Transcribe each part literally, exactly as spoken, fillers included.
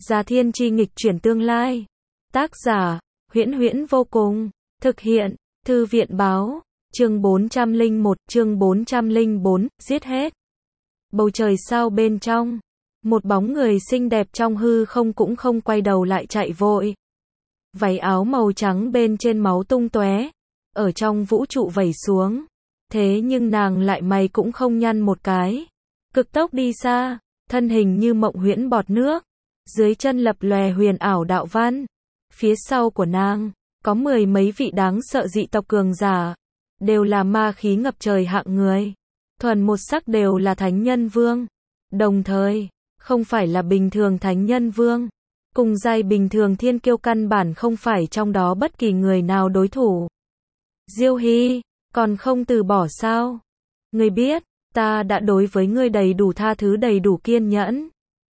Gia Thiên Chi nghịch chuyển tương lai. Tác giả, Huyễn Huyễn vô cùng. Thực hiện, Thư viện báo. Chương bốn trăm lẻ một, chương bốn trăm lẻ bốn, giết hết. Bầu trời sao bên trong. Một bóng người xinh đẹp trong hư không cũng không quay đầu lại chạy vội. Váy áo màu trắng bên trên máu tung tóe, ở trong vũ trụ vẩy xuống. Thế nhưng nàng lại mày cũng không nhăn một cái. Cực tốc đi xa, thân hình như mộng huyễn bọt nước. Dưới chân lập lòe huyền ảo đạo văn. Phía sau của nàng, có mười mấy vị đáng sợ dị tộc cường giả. Đều là ma khí ngập trời hạng người. Thuần một sắc đều là thánh nhân vương. Đồng thời, không phải là bình thường thánh nhân vương. Cùng giai bình thường thiên kiêu căn bản không phải trong đó bất kỳ người nào đối thủ. Diêu Hy, còn không từ bỏ sao? Ngươi biết, ta đã đối với ngươi đầy đủ tha thứ đầy đủ kiên nhẫn.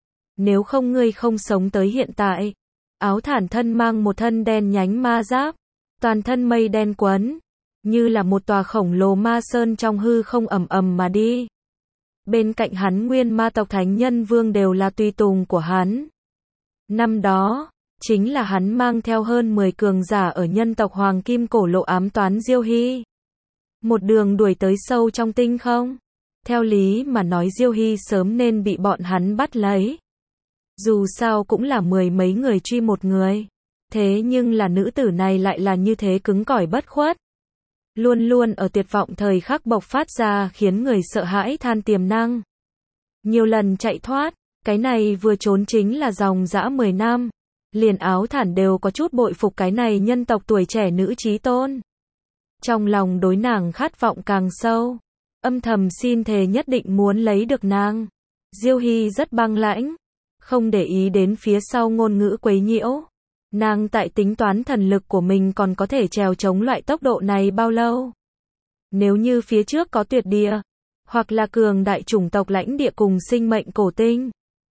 Nếu không ngươi không sống tới hiện tại. Áo thản thân mang một thân đen nhánh ma giáp. Toàn thân mây đen quấn. Như là một tòa khổng lồ ma sơn trong hư không ầm ầm mà đi. Bên cạnh hắn nguyên ma tộc thánh nhân vương đều là tùy tùng của hắn. Năm đó, chính là hắn mang theo hơn mười cường giả ở nhân tộc Hoàng Kim Cổ Lộ ám toán Diêu Hy. Một đường đuổi tới sâu trong tinh không. Theo lý mà nói Diêu Hy sớm nên bị bọn hắn bắt lấy. Dù sao cũng là mười mấy người truy một người. Thế nhưng là nữ tử này lại là như thế cứng cỏi bất khuất. Luôn luôn ở tuyệt vọng thời khắc bộc phát ra khiến người sợ hãi than tiềm năng. Nhiều lần chạy thoát, cái này vừa trốn chính là dòng dã mười năm. Liền áo thản đều có chút bội phục cái này nhân tộc tuổi trẻ nữ chí tôn. Trong lòng đối nàng khát vọng càng sâu. Âm thầm xin thề nhất định muốn lấy được nàng. Diêu Hy rất băng lãnh. Không để ý đến phía sau ngôn ngữ quấy nhiễu. Nàng tại tính toán thần lực của mình còn có thể trèo chống loại tốc độ này bao lâu. Nếu như phía trước có tuyệt địa, hoặc là cường đại chủng tộc lãnh địa cùng sinh mệnh cổ tinh,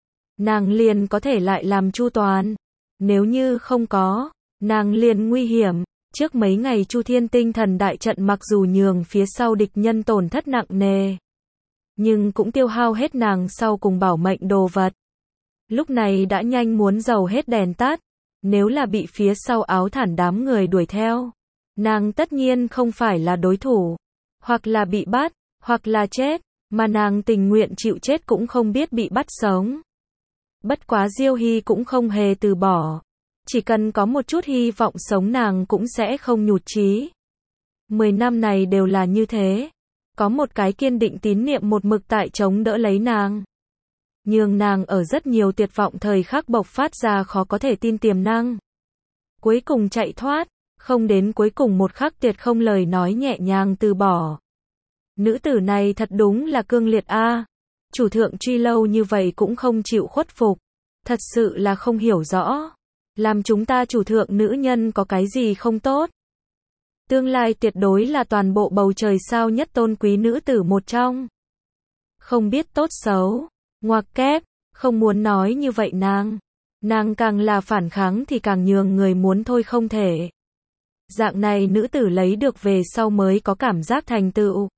nàng liền có thể lại làm chu toàn. Nếu như không có, nàng liền nguy hiểm. Trước mấy ngày Chu Thiên Tinh Thần đại trận mặc dù nhường phía sau địch nhân tổn thất nặng nề, nhưng cũng tiêu hao hết nàng sau cùng bảo mệnh đồ vật. Lúc này đã nhanh muốn dầu hết đèn tắt. Nếu là bị phía sau áo thản đám người đuổi theo, nàng tất nhiên không phải là đối thủ. Hoặc là bị bắt, hoặc là chết, mà nàng tình nguyện chịu chết cũng không biết bị bắt sống. Bất quá Diêu Hy cũng không hề từ bỏ. Chỉ cần có một chút hy vọng sống nàng cũng sẽ không nhụt chí. Mười năm này đều là như thế. Có một cái kiên định tín niệm một mực tại chống đỡ lấy nàng. Nhường nàng ở rất nhiều tuyệt vọng thời khắc bộc phát ra khó có thể tin tiềm năng. Cuối cùng chạy thoát, không đến cuối cùng một khắc tuyệt không lời nói nhẹ nhàng từ bỏ. Nữ tử này thật đúng là cương liệt a. Chủ thượng truy lâu như vậy cũng không chịu khuất phục. Thật sự là không hiểu rõ. Làm chúng ta chủ thượng nữ nhân có cái gì không tốt. Tương lai tuyệt đối là toàn bộ bầu trời sao nhất tôn quý nữ tử một trong. Không biết tốt xấu. Ngoặc kép, không muốn nói như vậy nàng. Nàng càng là phản kháng thì càng nhường người muốn thôi không thể. Dạng này nữ tử lấy được về sau mới có cảm giác thành tựu.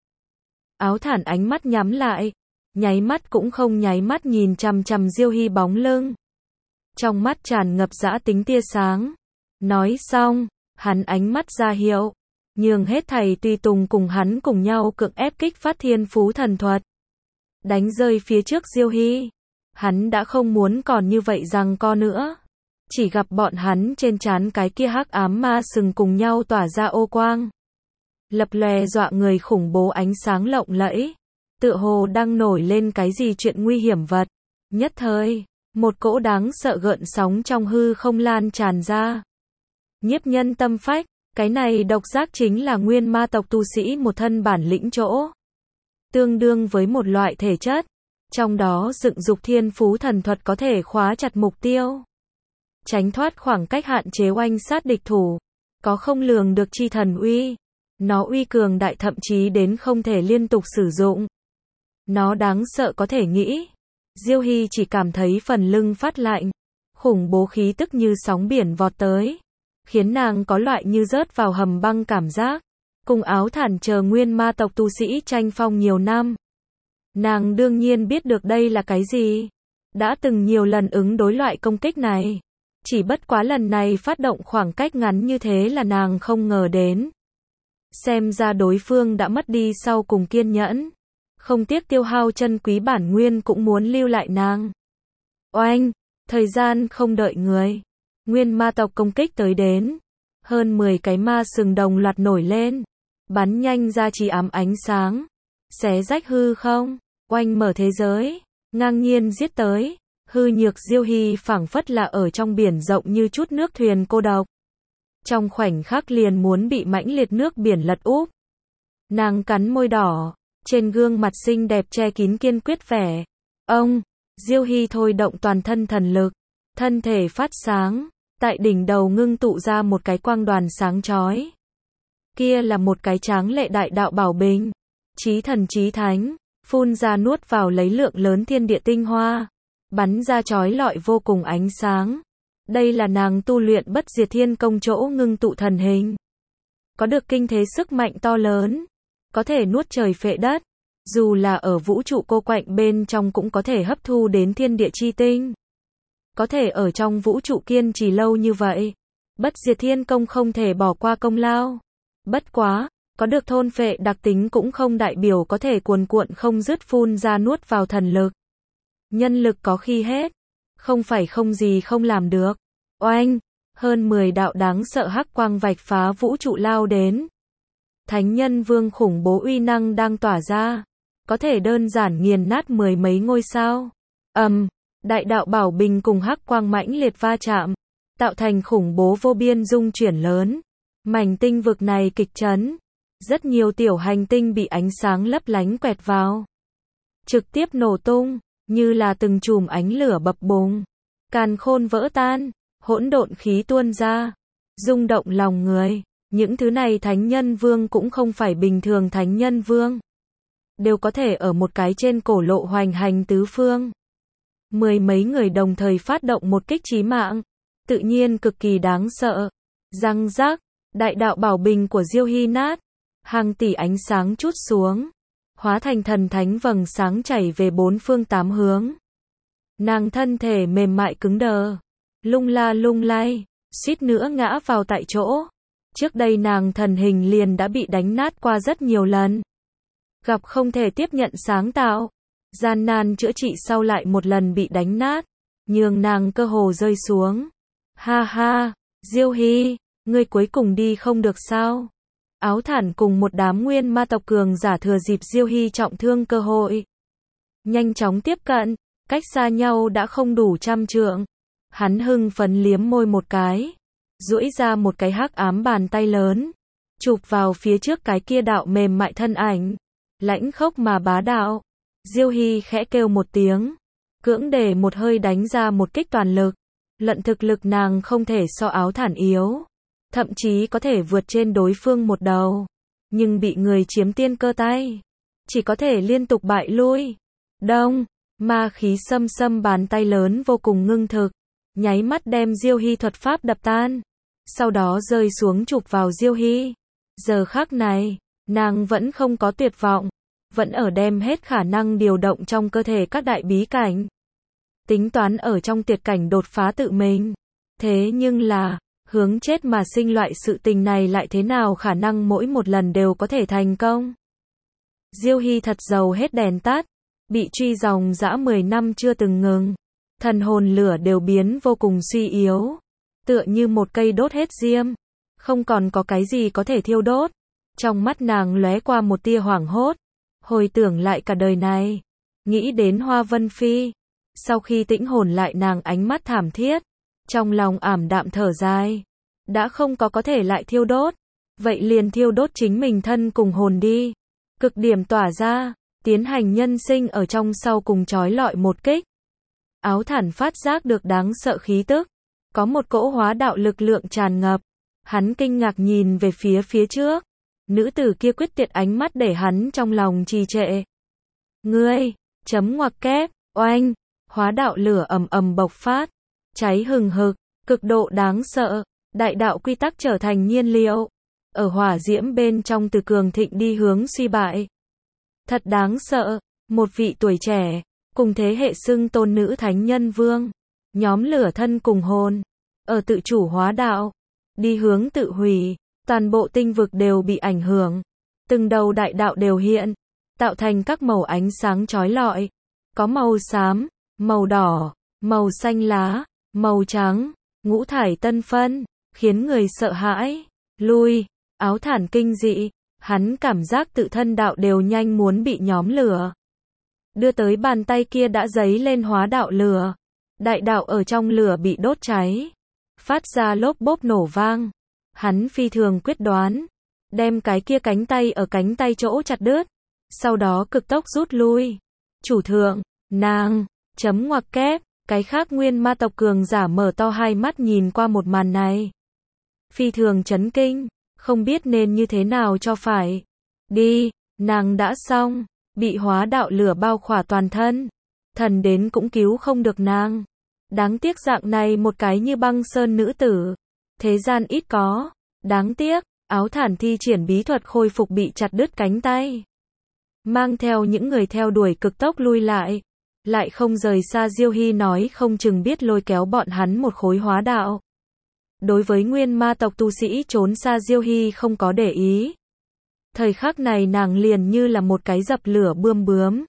Áo thản ánh mắt nhắm lại. Nháy mắt cũng không nháy mắt nhìn chằm chằm Diêu Hy bóng lưng. Trong mắt tràn ngập dã tính tia sáng. Nói xong, hắn ánh mắt ra hiệu. Nhường hết thầy tùy tùng cùng hắn cùng nhau cưỡng ép kích phát thiên phú thần thuật. Đánh rơi phía trước Diêu Hy. Hắn đã không muốn còn như vậy giằng co nữa. Chỉ gặp bọn hắn trên trán cái kia hắc ám ma sừng cùng nhau tỏa ra ô quang. Lập lòe dọa người khủng bố ánh sáng lộng lẫy. Tựa hồ đang nổi lên cái gì chuyện nguy hiểm vật. Nhất thời, một cỗ đáng sợ gợn sóng trong hư không lan tràn ra. Nhiếp nhân tâm phách, cái này độc giác chính là nguyên ma tộc tu sĩ một thân bản lĩnh chỗ. Tương đương với một loại thể chất. Trong đó dựng dục thiên phú thần thuật có thể khóa chặt mục tiêu. Tránh thoát khoảng cách hạn chế oanh sát địch thủ. Có không lường được chi thần uy. Nó uy cường đại thậm chí đến không thể liên tục sử dụng. Nó đáng sợ có thể nghĩ. Diêu Hy chỉ cảm thấy phần lưng phát lạnh. Khủng bố khí tức như sóng biển vọt tới. Khiến nàng có loại như rớt vào hầm băng cảm giác. Cùng áo thản chờ nguyên ma tộc tu sĩ tranh phong nhiều năm. Nàng đương nhiên biết được đây là cái gì. đã từng nhiều lần ứng đối loại công kích này. Chỉ bất quá lần này phát động khoảng cách ngắn như thế là nàng không ngờ đến. Xem ra đối phương đã mất đi sau cùng kiên nhẫn. Không tiếc tiêu hao chân quý bản nguyên cũng muốn lưu lại nàng. Oanh! Thời gian không đợi người. Nguyên ma tộc công kích tới đến. Hơn mười cái ma sừng đồng loạt nổi lên. Bắn nhanh ra chỉ ám ánh sáng. Xé rách hư không. Oanh mở thế giới. Ngang nhiên giết tới. Hư nhược Diêu Hy phảng phất là ở trong biển rộng như chút nước thuyền cô độc. Trong khoảnh khắc liền muốn bị mãnh liệt nước biển lật úp. Nàng cắn môi đỏ. Trên gương mặt xinh đẹp che kín kiên quyết vẻ. Ông! Diêu Hy thôi động toàn thân thần lực. Thân thể phát sáng. Tại đỉnh đầu ngưng tụ ra một cái quang đoàn sáng chói. Kia là một cái tráng lệ đại đạo bảo bình. Chí thần chí thánh. Phun ra nuốt vào lấy lượng lớn thiên địa tinh hoa. Bắn ra chói lọi vô cùng ánh sáng. Đây là nàng tu luyện bất diệt thiên công chỗ ngưng tụ thần hình. Có được kinh thế sức mạnh to lớn. Có thể nuốt trời phệ đất. Dù là ở vũ trụ cô quạnh bên trong cũng có thể hấp thu đến thiên địa chi tinh. Có thể ở trong vũ trụ kiên trì lâu như vậy. Bất diệt thiên công không thể bỏ qua công lao. Bất quá, có được thôn phệ đặc tính cũng không đại biểu có thể cuồn cuộn không dứt phun ra nuốt vào thần lực. Nhân lực có khi hết. Không phải không gì không làm được. Oanh! Hơn mười đạo đáng sợ hắc quang vạch phá vũ trụ lao đến. Thánh nhân vương khủng bố uy năng đang tỏa ra. Có thể đơn giản nghiền nát mười mấy ngôi sao. Ầm! Um, đại đạo bảo bình cùng hắc quang mãnh liệt va chạm. Tạo thành khủng bố vô biên dung chuyển lớn. Mảnh tinh vực này kịch chấn. Rất nhiều tiểu hành tinh bị ánh sáng lấp lánh quẹt vào. Trực tiếp nổ tung. Như là từng chùm ánh lửa bập bùng. Càn khôn vỡ tan. Hỗn độn khí tuôn ra. Rung động lòng người. Những thứ này thánh nhân vương cũng không phải bình thường thánh nhân vương. Đều có thể ở một cái trên cổ lộ hoành hành tứ phương. Mười mấy người đồng thời phát động một kích chí mạng. Tự nhiên cực kỳ đáng sợ. Răng rác. Đại đạo bảo bình của Diêu Hy nát. Hàng tỷ ánh sáng trút xuống. Hóa thành thần thánh vầng sáng chảy về bốn phương tám hướng. Nàng thân thể mềm mại cứng đờ. Lung la lung lay. Suýt nữa ngã vào tại chỗ. Trước đây nàng thần hình liền đã bị đánh nát qua rất nhiều lần. Gặp không thể tiếp nhận sáng tạo. Gian nan chữa trị sau lại một lần bị đánh nát. Nhường nàng cơ hồ rơi xuống. Ha ha, Diêu Hy, ngươi cuối cùng đi không được sao? Áo Thản cùng một đám nguyên ma tộc cường giả thừa dịp Diêu Hy trọng thương cơ hội. Nhanh chóng tiếp cận, cách xa nhau đã không đủ trăm trượng. Hắn hưng phấn liếm môi một cái. Duỗi ra một cái hắc ám bàn tay lớn. Chụp vào phía trước cái kia đạo mềm mại thân ảnh. Lãnh khốc mà bá đạo. Diêu Hy khẽ kêu một tiếng. Cưỡng để một hơi đánh ra một kích toàn lực. Luận thực lực nàng không thể so Áo Thản yếu. Thậm chí có thể vượt trên đối phương một đầu. Nhưng bị người chiếm tiên cơ tay. Chỉ có thể liên tục bại lui. Đông, ma khí xâm xâm bàn tay lớn vô cùng ngưng thực. Nháy mắt đem Diêu Hy thuật pháp đập tan. Sau đó rơi xuống chụp vào Diêu Hy. Giờ khắc này, nàng vẫn không có tuyệt vọng. Vẫn ở đem hết khả năng điều động trong cơ thể các đại bí cảnh. Tính toán ở trong tuyệt cảnh đột phá tự mình. Thế nhưng là, hướng chết mà sinh loại sự tình này lại thế nào khả năng mỗi một lần đều có thể thành công. Diêu Hy thật giàu hết đèn tắt. Bị truy dòng dã mười năm chưa từng ngừng. Thần hồn lửa đều biến vô cùng suy yếu. Tựa như một cây đốt hết diêm. Không còn có cái gì có thể thiêu đốt. Trong mắt nàng lóe qua một tia hoảng hốt. Hồi tưởng lại cả đời này. Nghĩ đến Hoa Vân Phi. Sau khi tĩnh hồn lại nàng ánh mắt thảm thiết. Trong lòng ảm đạm thở dài. Đã không có có thể lại thiêu đốt. Vậy liền thiêu đốt chính mình thân cùng hồn đi. Cực điểm tỏa ra. Tiến hành nhân sinh ở trong sau cùng trói lọi một kích. Áo Thản phát giác được đáng sợ khí tức. Có một cỗ hóa đạo lực lượng tràn ngập. Hắn kinh ngạc nhìn về phía phía trước. Nữ tử kia quyết tuyệt ánh mắt để hắn trong lòng trì trệ. Ngươi, chấm ngoặc kép, oanh, hóa đạo lửa ầm ầm bộc phát. Cháy hừng hực, cực độ đáng sợ. Đại đạo quy tắc trở thành nhiên liệu. Ở hỏa diễm bên trong từ cường thịnh đi hướng suy bại. Thật đáng sợ, một vị tuổi trẻ, cùng thế hệ xưng tôn nữ thánh nhân vương, nhóm lửa thân cùng hồn, ở tự chủ hóa đạo, đi hướng tự hủy, toàn bộ tinh vực đều bị ảnh hưởng, từng đầu đại đạo đều hiện, tạo thành các màu ánh sáng chói lọi, có màu xám, màu đỏ, màu xanh lá, màu trắng, ngũ thải tân phân, khiến người sợ hãi, lui, áo thản kinh dị, hắn cảm giác tự thân đạo đều nhanh muốn bị nhóm lửa. Đưa tới bàn tay kia đã giấy lên hóa đạo lửa, đại đạo ở trong lửa bị đốt cháy, phát ra lốp bốp nổ vang, hắn phi thường quyết đoán, đem cái kia cánh tay ở cánh tay chỗ chặt đứt, sau đó cực tốc rút lui. Chủ thượng, nàng, chấm ngoặc kép, cái khác nguyên ma tộc cường giả mở to hai mắt nhìn qua một màn này. Phi thường chấn kinh, không biết nên như thế nào cho phải. Đi, nàng đã xong, bị hóa đạo lửa bao khỏa toàn thân. Thần đến cũng cứu không được nàng. Đáng tiếc dạng này một cái như băng sơn nữ tử. Thế gian ít có. Đáng tiếc, áo thản thi triển bí thuật khôi phục bị chặt đứt cánh tay. Mang theo những người theo đuổi cực tốc lui lại. Lại không rời xa Diêu Hy nói không chừng biết lôi kéo bọn hắn một khối hóa đạo. Đối với nguyên ma tộc tu sĩ trốn xa Diêu Hy không có để ý. Thời khắc này nàng liền như là một cái dập lửa bươm bướm.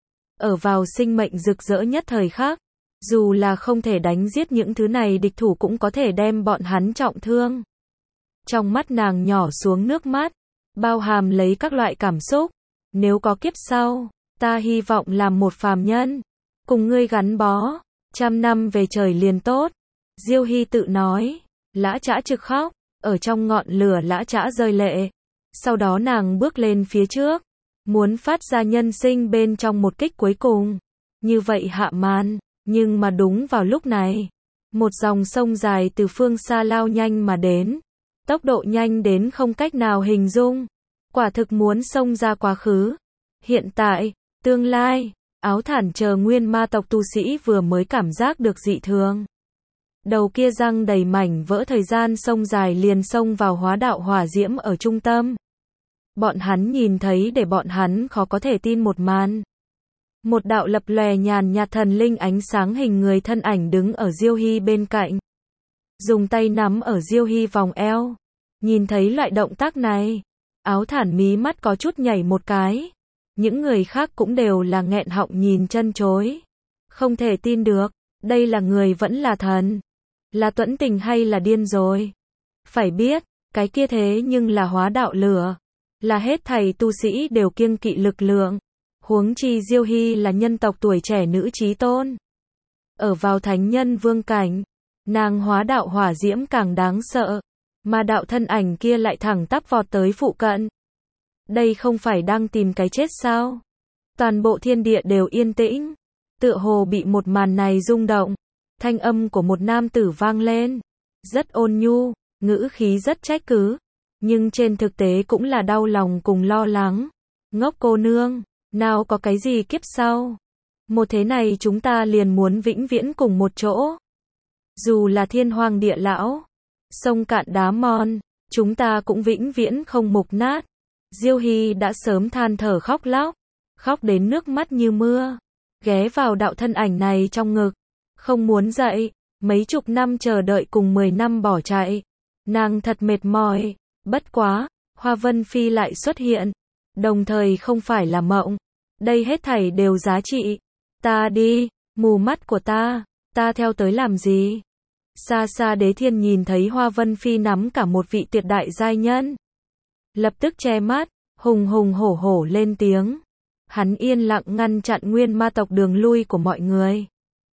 Ở vào sinh mệnh rực rỡ nhất thời khắc, dù là không thể đánh giết những thứ này địch thủ cũng có thể đem bọn hắn trọng thương. Trong mắt nàng nhỏ xuống nước mắt, bao hàm lấy các loại cảm xúc. Nếu có kiếp sau, ta hy vọng làm một phàm nhân, cùng ngươi gắn bó, trăm năm về trời liền tốt. Diêu Hy tự nói, Lã Trã trực khóc, ở trong ngọn lửa Lã Trã rơi lệ. Sau đó nàng bước lên phía trước, muốn phát ra nhân sinh bên trong một kích cuối cùng. Như vậy hạ màn, nhưng mà đúng vào lúc này, một dòng sông dài từ phương xa lao nhanh mà đến. Tốc độ nhanh đến không cách nào hình dung. Quả thực muốn xông ra quá khứ, hiện tại, tương lai. Áo thản chờ nguyên ma tộc tu sĩ vừa mới cảm giác được dị thường. Đầu kia răng đầy mảnh vỡ thời gian sông dài liền xông vào hóa đạo hỏa diễm ở trung tâm. Bọn hắn nhìn thấy để bọn hắn khó có thể tin một màn. Một đạo lập lòe nhàn nhạt thần linh ánh sáng hình người thân ảnh đứng ở Diêu Hy bên cạnh. Dùng tay nắm ở Diêu Hy vòng eo. Nhìn thấy loại động tác này, áo thản mí mắt có chút nhảy một cái. Những người khác cũng đều là nghẹn họng nhìn chân chối. Không thể tin được, đây là người vẫn là thần. Là tuẫn tình hay là điên rồi? Phải biết, cái kia thế nhưng là hóa đạo lửa. Là hết thầy tu sĩ đều kiêng kỵ lực lượng. Huống chi Diêu Hy là nhân tộc tuổi trẻ nữ chí tôn. Ở vào thánh nhân vương cảnh, nàng hóa đạo hỏa diễm càng đáng sợ. Mà đạo thân ảnh kia lại thẳng tắp vọt tới phụ cận. Đây không phải đang tìm cái chết sao? Toàn bộ thiên địa đều yên tĩnh. Tựa hồ bị một màn này rung động. Thanh âm của một nam tử vang lên. Rất ôn nhu, ngữ khí rất trách cứ. Nhưng trên thực tế cũng là đau lòng cùng lo lắng. Ngốc cô nương, nào có cái gì kiếp sau. Một thế này chúng ta liền muốn vĩnh viễn cùng một chỗ. Dù là thiên hoàng địa lão, sông cạn đá mòn, chúng ta cũng vĩnh viễn không mục nát. Diêu Hy đã sớm than thở khóc lóc, khóc đến nước mắt như mưa, ghé vào đạo thân ảnh này trong ngực, không muốn dậy, mấy chục năm chờ đợi cùng mười năm bỏ chạy, nàng thật mệt mỏi, bất quá, Hoa Vân Phi lại xuất hiện, đồng thời không phải là mộng, đây hết thảy đều giá trị, ta đi, mù mắt của ta, ta theo tới làm gì? Xa xa Đế Thiên nhìn thấy Hoa Vân Phi nắm cả một vị tuyệt đại giai nhân. Lập tức che mắt, hùng hùng hổ hổ lên tiếng. Hắn yên lặng ngăn chặn nguyên ma tộc đường lui của mọi người.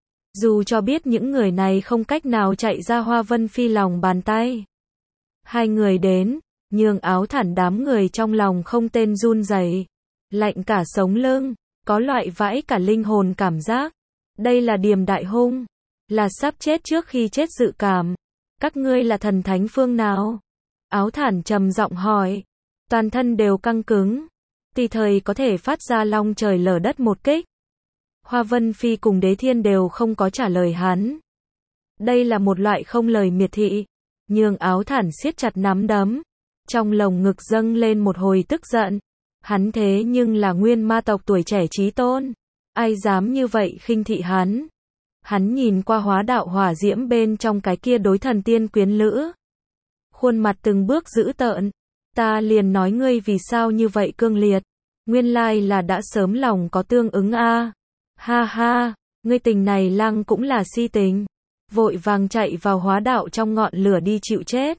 Dù cho biết những người này không cách nào chạy ra Hoa Vân Phi lòng bàn tay. Hai người đến, nhường áo thản đám người trong lòng không tên run rẩy, lạnh cả sống lưng, có loại vãi cả linh hồn cảm giác. Đây là Điềm Đại Hung, là sắp chết trước khi chết dự cảm. Các ngươi là thần thánh phương nào? Áo thản trầm giọng hỏi. Toàn thân đều căng cứng, tùy thời có thể phát ra long trời lở đất một kích. Hoa Vân Phi cùng Đế Thiên đều không có trả lời hắn. Đây là một loại không lời miệt thị, nhường áo thản siết chặt nắm đấm. Trong lồng ngực dâng lên một hồi tức giận. Hắn thế nhưng là nguyên ma tộc tuổi trẻ chí tôn. Ai dám như vậy khinh thị hắn? Hắn nhìn qua hóa đạo hỏa diễm bên trong cái kia đối thần tiên quyến lữ. Khuôn mặt từng bước dữ tợn. Ta liền nói ngươi vì sao như vậy cương liệt. Nguyên lai là đã sớm lòng có tương ứng a. Ha ha, ngươi tình này lăng cũng là si tình. Vội vàng chạy vào hóa đạo trong ngọn lửa đi chịu chết.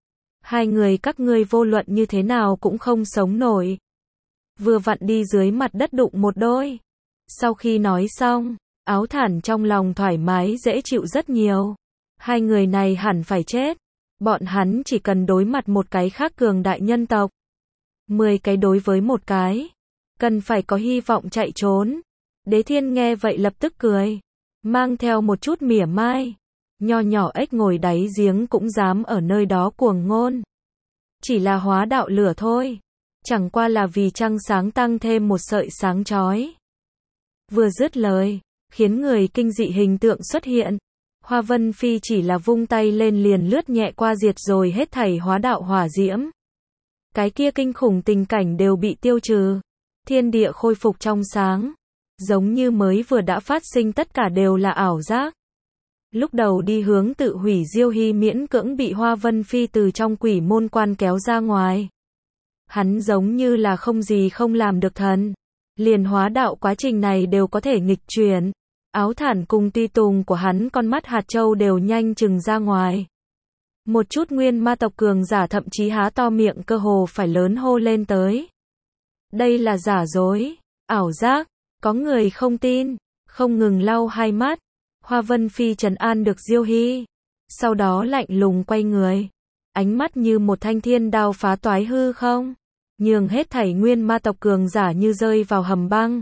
Hai người các ngươi vô luận như thế nào cũng không sống nổi. Vừa vặn đi dưới mặt đất đụng một đôi. Sau khi nói xong, Áo Thản trong lòng thoải mái dễ chịu rất nhiều. Hai người này hẳn phải chết. Bọn hắn chỉ cần đối mặt một cái khác cường đại nhân tộc. Mười cái đối với một cái. Cần phải có hy vọng chạy trốn. Đế Thiên nghe vậy lập tức cười. Mang theo một chút mỉa mai. Nho nhỏ ếch ngồi đáy giếng cũng dám ở nơi đó cuồng ngôn. Chỉ là hóa đạo lửa thôi. Chẳng qua là vì trăng sáng tăng thêm một sợi sáng chói. Vừa dứt lời, khiến người kinh dị hình tượng xuất hiện. Hoa Vân Phi chỉ là vung tay lên liền lướt nhẹ qua diệt rồi hết thảy hóa đạo hỏa diễm. Cái kia kinh khủng tình cảnh đều bị tiêu trừ. Thiên địa khôi phục trong sáng. Giống như mới vừa đã phát sinh tất cả đều là ảo giác. Lúc đầu đi hướng tự hủy Diêu Hy miễn cưỡng bị Hoa Vân Phi từ trong quỷ môn quan kéo ra ngoài. Hắn giống như là không gì không làm được thần. Liền hóa đạo quá trình này đều có thể nghịch chuyển. Áo Thản cùng tùy tùng của hắn con mắt hạt châu đều nhanh chừng ra ngoài. Một chút nguyên ma tộc cường giả thậm chí há to miệng cơ hồ phải lớn hô lên tới. Đây là giả dối, ảo giác, có người không tin, không ngừng lau hai mắt. Hoa Vân Phi trấn an được Diêu Hy. Sau đó lạnh lùng quay người. Ánh mắt như một thanh thiên đao phá toái hư không. Nhường hết thảy nguyên ma tộc cường giả như rơi vào hầm băng.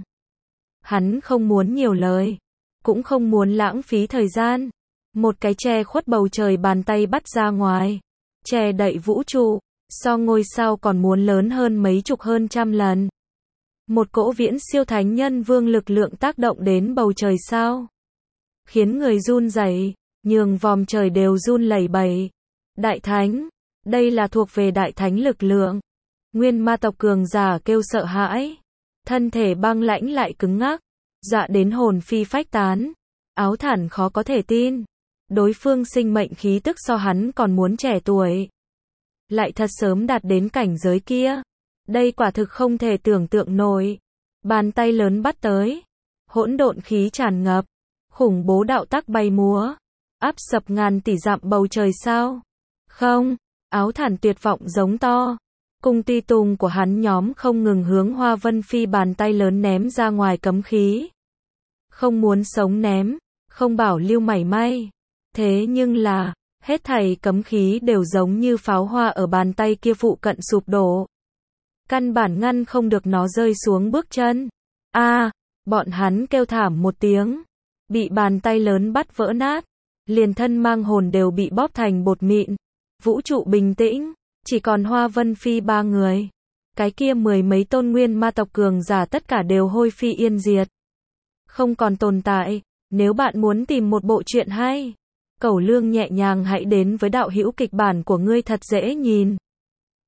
Hắn không muốn nhiều lời. Cũng không muốn lãng phí thời gian. Một cái che khuất bầu trời bàn tay bắt ra ngoài. Che đậy vũ trụ. So ngôi sao còn muốn lớn hơn mấy chục hơn trăm lần. Một cỗ viễn siêu thánh nhân vương lực lượng tác động đến bầu trời sao. Khiến người run rẩy, nhường vòm trời đều run lẩy bẩy. Đại thánh, đây là thuộc về đại thánh lực lượng. Nguyên ma tộc cường giả kêu sợ hãi. Thân thể băng lãnh lại cứng ngắc. Dọa đến hồn phi phách tán. Áo Thản khó có thể tin. Đối phương sinh mệnh khí tức so hắn còn muốn trẻ tuổi. Lại thật sớm đạt đến cảnh giới kia. Đây quả thực không thể tưởng tượng nổi. Bàn tay lớn bắt tới. Hỗn độn khí tràn ngập. Khủng bố đạo tắc bay múa. Áp sập ngàn tỷ dặm bầu trời sao. Không. Áo Thản tuyệt vọng giống to. Cùng tùy tùng của hắn nhóm không ngừng hướng Hoa Vân Phi bàn tay lớn ném ra ngoài cấm khí. Không muốn sống ném. Không bảo lưu mảy may. Thế nhưng là, hết thảy cấm khí đều giống như pháo hoa ở bàn tay kia phụ cận sụp đổ. Căn bản ngăn không được nó rơi xuống bước chân. A, à, bọn hắn kêu thảm một tiếng. Bị bàn tay lớn bắt vỡ nát. Liền thân mang hồn đều bị bóp thành bột mịn. Vũ trụ bình tĩnh. Chỉ còn Hoa Vân Phi ba người. Cái kia mười mấy tôn nguyên ma tộc cường giả tất cả đều hôi phi yên diệt. Không còn tồn tại. Nếu bạn muốn tìm một bộ truyện hay, Cẩu Lương nhẹ nhàng hãy đến với đạo hữu kịch bản của ngươi thật dễ nhìn.